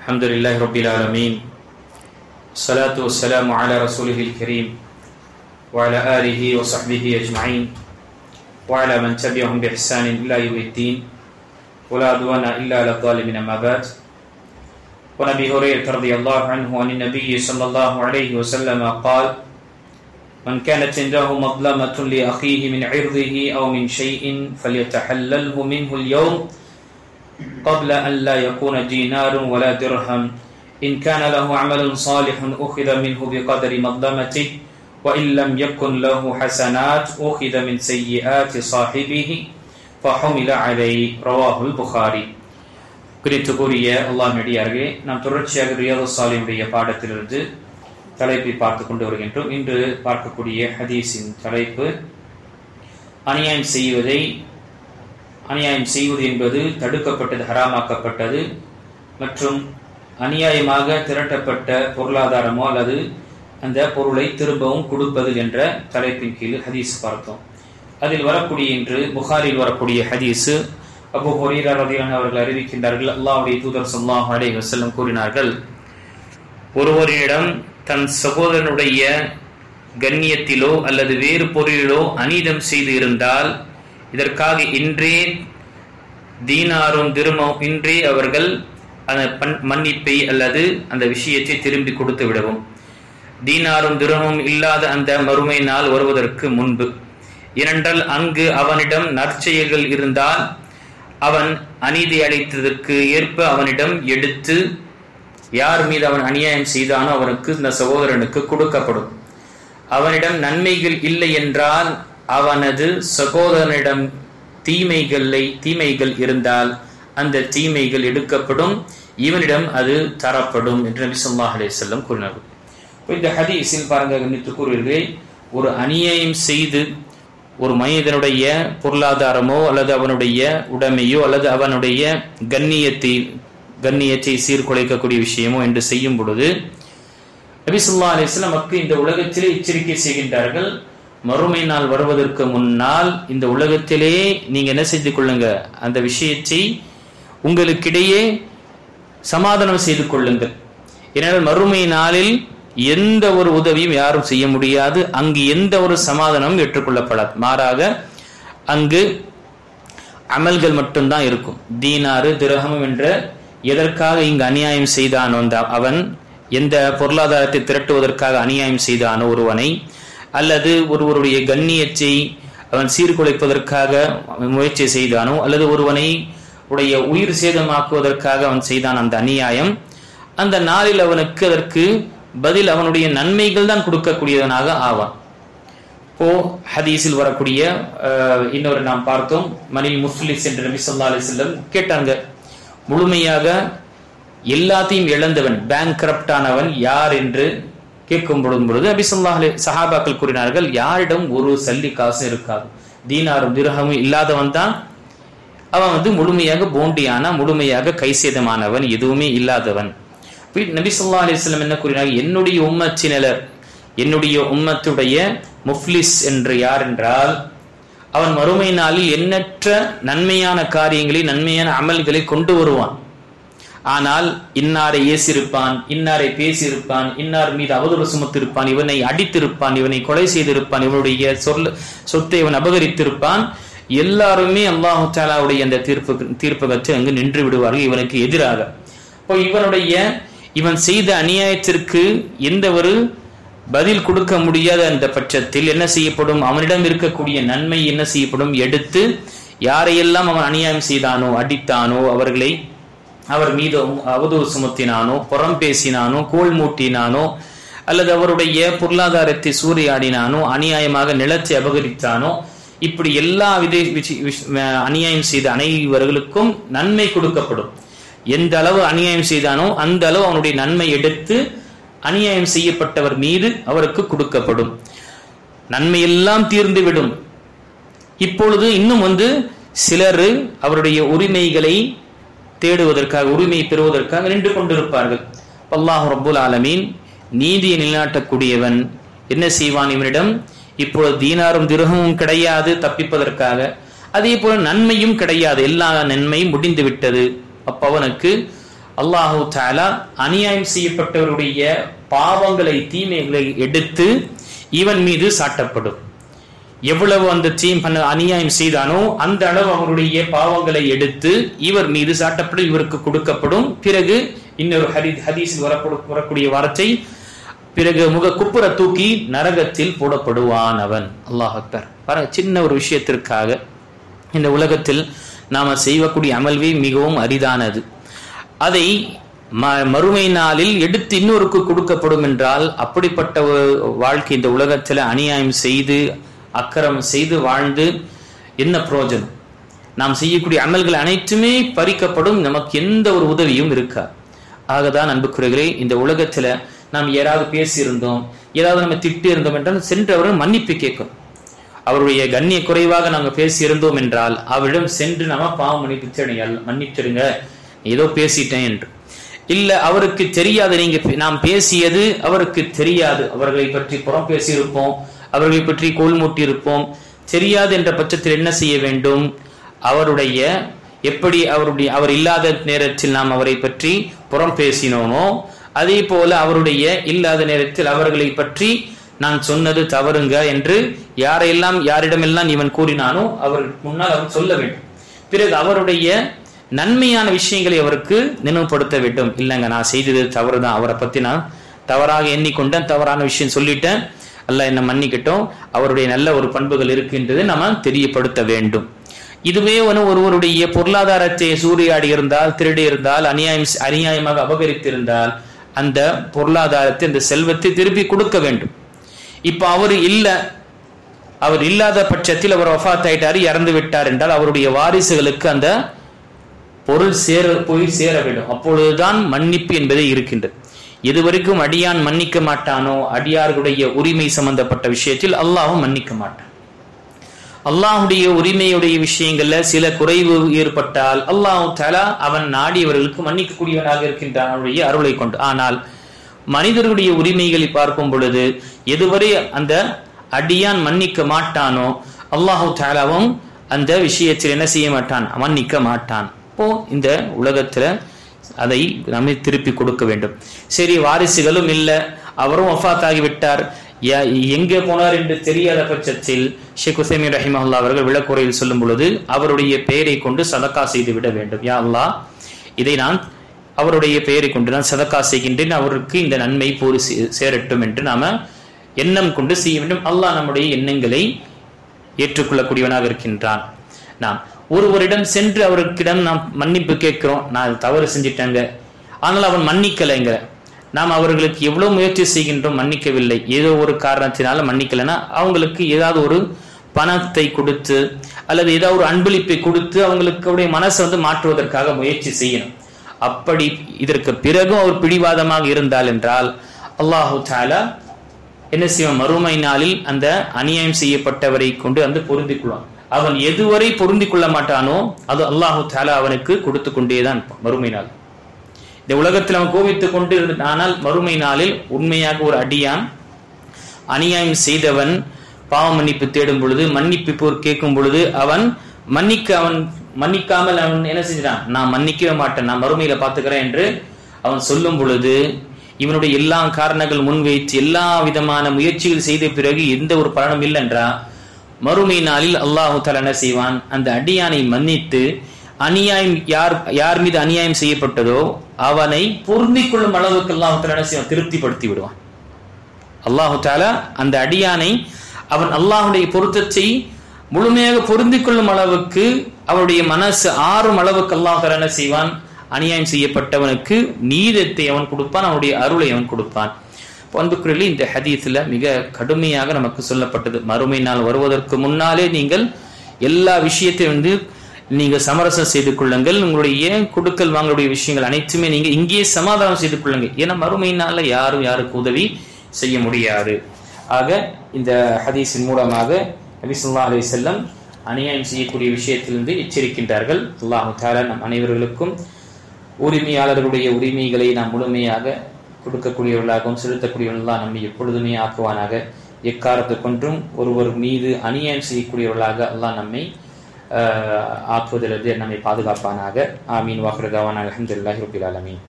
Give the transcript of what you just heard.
الحمد لله رب العالمين الصلاة والسلام على رسوله الكريم وعلى آله وصحبه أجمعين وعلى من تبعهم بإحسان إلى يوم الدين ولا عدوان إلا على الظالمين أما بعد ونبي هريرة رضي الله عنه عن النبي صلى الله عليه وسلم قال من كانت عنده مظلمة لأخيه من عرضه أو من شيء فليتحلله منه اليوم قبل أن لا يكون دينار ولا درهم إن كان له عمل صالح أخذ منه بقدر مظلمته وإن لم يكن له حسنات أخذ من سيئات صاحبه فحمل عليه رواه البخاري. குறித்துக்குரிய அல்லாஹ் நடிகார்களே, நாம் தொடர்ச்சியாக ரியாதுஸ் சாலிஹீனுடைய பாடத்திலிருந்து தலைப்பை பார்த்து கொண்டு வருகின்றோம். இன்று பார்க்கக்கூடிய ஹதீஸின் தலைப்பு அநியாயம் செய்வது என்பது தடுக்கப்பட்டது, ஹராமாக்கப்பட்டது மற்றும் அநியாயமாக திரட்டப்பட்ட பொருளாதாரமோ அல்லது அந்த பொருளை திரும்பவும் கொடுப்பது என்ற தலைப்பின் கீழ் ஹதீஸ் பார்த்தோம். அதில் வரக்கூடிய இன்று புகாரில் வரக்கூடிய ஹதீஸு அபூ ஹுரைரா ரலியல்லாஹு அவர்கள் அறிவிக்கின்றார்கள், அல்லாஹ்வுடைய தூதர் ஸல்லல்லாஹு அலைஹி வஸல்லம் கூறினார்கள், ஒருவரிடம் தன் சகோதரனுடைய கண்ணியத்திலோ அல்லது வேறு பொருளிலோ அநீதம் செய்து இருந்தால் இதற்காக இன்றே தீனாரும் திருமம் இன்றே அவர்கள் அந்த மன்னிப்பை அல்லது அந்த விஷயத்தை திரும்பி கொடுத்து விடவும், தீனாரும் திருமம் இல்லாத அந்த மறுமை நாள் வருவதற்கு முன்பு. ஏனென்றால் அங்கு அவனிடம் நற்செயல்கள் இருந்தால் அவன் அநீதி அளித்ததற்கு ஏற்ப அவனிடம் எடுத்து யார் மீது அவன் அநியாயம் செய்தானோ அவனுக்கு இந்த சகோதரனுக்கு கொடுக்கப்படும். அவனிடம் நன்மைகள் இல்லை என்றால் அவனது சகோதரனிடம் தீமைகள் இருந்தால் அந்த தீமைகள் எடுக்கப்படும், இவனிடம் அது தரப்படும் என்று நபி ஸல்லல்லாஹு அலைஹி வஸல்லம் கூறினார்கள். இந்த ஹதீஸில் பாருங்க, கவனித்து கூறுவீர்களே, ஒரு அநியாயம் செய்து ஒரு மனிதனுடைய பொருளாதாரமோ அல்லது அவனுடைய உடைமையோ அல்லது அவனுடைய கண்ணியத்தை சீர்குலைக்கக்கூடிய விஷயமோ என்று செய்யும் பொழுது நபி ஸல்லல்லாஹு அலைஹி வஸல்லம் மக்கள் இந்த உலகத்திலே எச்சரிக்கை செய்கின்றார்கள், மறுமை நாள் வருவதற்கு முன்னால் இந்த உலகத்திலே நீங்க என்ன செய்து கொள்ளுங்க, அந்த விஷயத்தை உங்களுக்கிடையே சமாதானம் செய்து கொள்ளுங்கள். ஏனென்றால் மறுமை நாளில் எந்த ஒரு உதவியும் யாரும் செய்ய முடியாது, அங்கு எந்த ஒரு சமாதானமும் ஏற்றுக்கொள்ளப்படாது. மாறாக அங்கு அமல்கள் மட்டும்தான் இருக்கும். தீனாரு திரஹம் என்ற எதற்காக இங்கு அநியாயம் செய்தானோ அவன் எந்த பொருளாதாரத்தை திரட்டுவதற்காக அநியாயம் செய்தானோ ஒருவனை, அல்லது ஒருவருடைய கண்ணியத்தை அவன் சீர்குலைப்பதற்காக முயற்சி செய்தானோ அல்லது ஒருவனை உடைய உயிர் சேதமாக்குவதற்காக அவன் செய்தான் அந்த அநியாயம், அந்த நாளில் அவனுக்கு அதற்கு பதில் அவனுடைய நன்மைகள் தான் கொடுக்கக்கூடியவனாக ஆவான். இப்போ ஹதீஸில் வரக்கூடிய இன்னொரு நாம் பார்த்தோம், மனில் முஃப்லிஸ் என்று நபி ஸல்லல்லாஹு அலைஹி வஸல்லம் கேட்டாங்க, முழுமையாக எல்லாத்தையும் இழந்தவன் பேங்க்ரப்ட் ஆனவன் யார் என்று கேட்கும் பொழுது நபி ஸல்லல்லாஹு அலைஹி சஹாபாக்கள் கூறினார்கள், யாரிடம் ஒரு சல்லி காசு இருக்காது, தீனாரும் திர்ஹமும் இல்லாதவன் தான் அவன் முழுமையாக போண்டியான, முழுமையாக கைசேதமானவன், எதுவுமே இல்லாதவன். நபி ஸல்லல்லாஹு அலைஹி வஸல்லம் என்ன கூறினார்கள், என்னுடைய உம்மத்தினர், என்னுடைய உம்மத்துடைய முஃப்லிஸ் என்று யார் என்றால் அவன் மறுமை நாளில் எண்ணற்ற நன்மையான காரியங்களை நன்மையான அமல்களை கொண்டு வருவான். ஆனால் இன்னாரை ஏசிருப்பான், இன்னாரை பேசியிருப்பான், இன்னார் மீது அவதூறு சுமத்திருப்பான், இவனை அடித்திருப்பான், இவனை கொலை செய்திருப்பான், இவனுடைய சொத்தை இவன் அபகரித்திருப்பான். எல்லாருமே அல்லாஹு தஆலாவுடைய அந்த தீர்ப்பு கற்று அங்கு நின்று விடுவார்கள் இவனுக்கு எதிராக. இப்போ இவன் செய்த அநியாயத்திற்கு எந்த ஒரு பதில் கொடுக்க முடியாத அந்த பட்சத்தில் என்ன செய்யப்படும், அவனிடம் இருக்கக்கூடிய நன்மை என்ன செய்யப்படும், எடுத்து யாரையெல்லாம் அவன் அநியாயம் செய்தானோ, அடித்தானோ, அவர் மீது அவதூறு சுமத்தினானோ, புறம் பேசினானோ, கோல் மூட்டினானோ, அல்லது அவருடைய பொருளாதாரத்தை சூறையாடினானோ, அநியாயமாக நிலத்தை அபகரித்தானோ, இப்படி எல்லா அநியாயம் செய்த அனைவர்களுக்கும் நன்மை கொடுக்கப்படும். எந்த அளவு அநியாயம் செய்தானோ அந்த அளவு அவனுடைய நன்மை எடுத்து அநியாயம் செய்யப்பட்டவர் மீது அவருக்கு கொடுக்கப்படும். நன்மையெல்லாம் தீர்ந்துவிடும். இப்பொழுது இன்னும் சிலர் அவருடைய உரிமைகளை தேடுவதற்காக, உரிமை பெறுவதற்காக நின்று கொண்டிருப்பார்கள். அல்லாஹ் ரப்புல் ஆலமீன் நீதியை நிலைநாட்டக்கூடியவன் என்ன செய்வான், இவனிடம் இப்பொழுது தீனாரும் திர்ஹமும் கிடையாது தப்பிப்பதற்காக, அதே போல நன்மையும் கிடையாது, எல்லா நன்மையும் முடிந்து விட்டது. அப்ப அவனுக்கு அல்லாஹு தஆலா அநியாயம் செய்யப்பட்டவருடைய பாவங்களை தீமைகளை எடுத்து இவன் மீது சாட்டப்படும். எவ்வளவு அந்த அநியாயம் செய்தானோ அந்த அளவு அவருடைய பாவங்களை எடுத்து இவர் மீது சாட்டப்படும், இவருக்கு கொடுக்கப்படும். பிறகு இன்னொரு ஹதீஸில் வரக்கூடிய வார்த்தை, பிறகு குப்புற தூக்கி நரகத்தில் போடப்படுவான் அவன். அல்லாஹ் அக்பர். சின்ன ஒரு விஷயத்திற்காக இந்த உலகத்தில் நாம செய்யக்கூடிய அமல்வே மிகவும் அரிதானது. அதை மறுமை நாளில் எடுத்து இன்னொருக்கு கொடுக்கப்படும் என்றால், அப்படிப்பட்ட வாழ்க்கை இந்த உலகத்தில் அநியாயம் செய்து அக்கிரம் செய்து வாழ்ந்து என்ன பிரயோஜனம்? நாம் செய்யக்கூடிய அமல்கள் அனைத்துமே பறிக்கப்படும், நமக்கு எந்த ஒரு உதவியும் இருக்கா. ஆகதான் அன்புக்குரியவர்களே, இந்த உலகத்துல நாம் யாராவது பேசியிருந்தோம், ஏதாவது நம்ம திட்டி இருந்தோம் என்றால் சென்று அவர்கள் மன்னிப்பு கேட்கணும். அவருடைய கண்ணிய குறைவாக நாங்கள் பேசி இருந்தோம் என்றால் அவரிடம் சென்று நம்ம பாவம் மன்னிச்சிடுங்க, ஏதோ பேசிட்டேன் என்று. இல்ல அவருக்கு தெரியாது, நாம் பேசியது அவருக்கு தெரியாது, அவர்களை பற்றி புறம் பேசியிருப்போம், அவர்களை பற்றி கோல்மூட்டி இருப்போம், தெரியாது என்ற பட்சத்தில் என்ன செய்ய வேண்டும்? அவருடைய எப்படி அவர் இல்லாத நேரத்தில் நாம் அவரை பற்றி புறம் பேசினோமோ அதே போல அவருடைய இல்லாத நேரத்தில் அவர்களை பற்றி நான் சொன்னது தவறுங்க என்று யாரிடமெல்லாம் இவன் கூறினானோ அவருக்கு முன்னால் அவர் சொல்ல வேண்டும். பிறகு அவருடைய நன்மையான விஷயங்களை அவருக்கு நினைவுபடுத்த வேண்டும். இல்லைங்க, நான் செய்தது தவறுதான், அவரை பத்தி நான் தவறாக எண்ணிக்கொண்டேன், தவறான விஷயம் சொல்லிட்டேன், அல்லாஹ் என்ன மன்னிக்கட்டும், அவருடைய நல்ல ஒரு பண்புகள் இருக்கின்றது நம்ம தெரியப்படுத்த வேண்டும். இதுவே ஒருவருடைய பொருளாதாரத்தை சூறையாடி இருந்தால், திருடி இருந்தால், அநியாயமாக அபகரித்திருந்தால் அந்த பொருளாதாரத்தை, அந்த செல்வத்தை திருப்பி கொடுக்க வேண்டும். இப்ப அவர் இல்லாத பட்சத்தில் அவர் வஃபாத் ஆயிட்டாரு, இறந்து விட்டார் என்றால் அவருடைய வாரிசுகளுக்கு அந்த பொருள் போய் சேர வேண்டும். அப்பொழுதுதான் மன்னிப்பு என்பதே இருக்கின்றது. இதுவரைக்கும் அடியான் மன்னிக்க மாட்டானோ, அடியார்களுடைய உரிமை சம்பந்தப்பட்ட விஷயத்தில் அல்லாஹ்வும் மன்னிக்க மாட்டான். அல்லாஹுடைய உரிமையுடைய விஷயங்கள்ல சில குறைவு ஏற்பட்டால் அல்லாஹ் தஆலா அவன் நாடியவர்களுக்கு மன்னிக்கக்கூடியவனாக இருக்கின்றான் அவனுடைய அருளை கொண்டு. ஆனால் மனிதர்களுடைய உரிமைகளை பார்க்கும் பொழுது எதுவரை அந்த அடியான் மன்னிக்க மாட்டானோ அல்லாஹ் தஆலாவும் அந்த விஷயத்தில் என்ன செய்ய மாட்டான், மன்னிக்க மாட்டான். இப்போ இந்த உலகத்துல அதை நம்ம திருப்பி கொடுக்க வேண்டும். சரி, வாரிசுகளும் இல்லை, அவரும் வஃபாத் ஆகிவிட்டார், எங்கே போனார் என்று தெரியாத பட்சத்தில் ஷேக் உசைமீன் ரஹிமஹுல்லாஹ் அவர்கள் விளக்குரையில் சொல்லும் பொழுது அவருடைய பெயரை கொண்டு சதக்கா செய்து விட வேண்டும். யா அல்லாஹ், இதை நான் அவருடைய பெயரை கொண்டு நான் சதக்கா செய்கின்றேன், அவருக்கு இந்த நன்மை போய் சேரட்டும் என்று நாம எண்ணம் கொண்டு செய்ய வேண்டும். அல்லாஹ் நம்முடைய எண்ணங்களை ஏற்றுக்கொள்ளக்கூடியவனாக இருக்கின்றான். நாம் ஒருவரிடம் சென்று அவருக்கிடம் நாம் மன்னிப்பு கேட்கிறோம், நான் தவறு செஞ்சிட்டேங்க, ஆனால் அவன் மன்னிக்கலைங்க. நாம் அவர்களுக்கு எவ்வளவு முயற்சி செய்கின்றோம், மன்னிக்கவில்லை, ஏதோ ஒரு காரணத்தினால மன்னிக்கலைன்னா அவங்களுக்கு ஏதாவது ஒரு பணத்தை கொடுத்து அல்லது ஏதாவது ஒரு அன்பளிப்பை கொடுத்து அவங்களுக்கு மனசை மாற்றுவதற்காக முயற்சி செய்யணும். அப்படி இதற்கு பிறகும் அவர் பிடிவாதமாக இருந்தால் என்றால் அல்லாஹு தஆலா என்ன செய்வான், மறுமை நாளில் அந்த அநியாயம் செய்யப்பட்டவரை கொண்டு பொருந்திக் கொள்வான். அவன் எதுவரை பொருந்திக் கொள்ள மாட்டானோ அது அல்லாஹு தஆலா அவனுக்கு கொடுத்து கொண்டேதான் மறுமை நாள். இந்த உலகத்தில் அவன் கோபித்துக் கொண்டு ஆனால் மறுமை நாளில் உண்மையாக ஒரு அடியான் அநியாயம் செய்தவன் பாவ மன்னிப்பு தேடும் பொழுது, மன்னிப்பு கேட்கும் பொழுது அவன் மன்னிக்காமல் அவன் என்ன செஞ்சான், நான் மன்னிக்கவே மாட்டேன், நான் மறுமையில பாத்துக்கிறேன் என்று அவன் சொல்லும் பொழுது இவனுடைய எல்லா காரணங்கள் முன்வைத்து எல்லா விதமான முயற்சிகள் செய்த பிறகு எந்த ஒரு பலனும் இல்லை என்றா மறுமை நாளில் அல்லாஹு தஆலா என்ன செய்வான், அந்த அடியானை மன்னித்து அநியாயம் யார் மீது அநியாயம் செய்யப்பட்டதோ அவனை பொருந்திக் கொள்ளும் அளவுக்கு அல்லாஹு தஆலா என்ன செய்வான், திருப்திப்படுத்தி விடுவான். அல்லாஹு தஆலா அந்த அடியானை அவன் அல்லாஹுடைய பொருத்தத்தை முழுமையாக பொருந்திக் கொள்ளும் அளவுக்கு அவனுடைய மனசு ஆறும் அளவுக்கு அல்லாஹ் தஆலா என்ன செய்வான், அநியாயம் செய்யப்பட்டவனுக்கு நீதத்தை அவன் கொடுப்பான், அவனுடைய அருளை அவன் கொடுப்பான். அன்புக்குரியவர்களே, இந்த ஹதீஸ்ல மிக கடுமையாக நமக்கு சொல்லப்பட்டது, மறுமை நாள் வருவதற்கு முன்னாலே நீங்கள் எல்லா விஷயத்தையும் நீங்க சமரசம் செய்து கொள்ளுங்கள், உங்களுடைய கொடுக்கல் வாங்கக்கூடிய விஷயங்கள் அனைத்துமே நீங்க இங்கேயே சமாதானம் செய்து கொள்ளுங்கள். ஏன்னா மறுமை நாள்ல யாரும் யாருக்கு உதவி செய்ய முடியாது. ஆக இந்த ஹதீஸின் மூலமாக நபி ஸல்லல்லாஹு அலைஹி வஸல்லம் அநியாயம் செய்யக்கூடிய விஷயத்திலிருந்து எச்சரிக்கின்றார்கள். அல்லாஹ் தஆலா நம் அனைவர்களுக்கும் உரிமையாளர்களுடைய உரிமைகளை நாம் முழுமையாக கொடுக்கக்கூடியவர்களாகவும் செலுத்தக்கூடியவர்களாக நம்மை எப்பொழுதுமே ஆக்குவானாக. எக்காரத்தை கொன்றும் ஒருவர் மீது அநியாயம் செய்யக்கூடியவர்களாக அல்லாஹ் நம்மை ஆக்குவதிலிருந்து நம்மை பாதுகாப்பானாக. ஆமீன். வாஹிரு தஅவானா அல்ஹம்துலில்லாஹி ரப்பில் ஆலமீன்.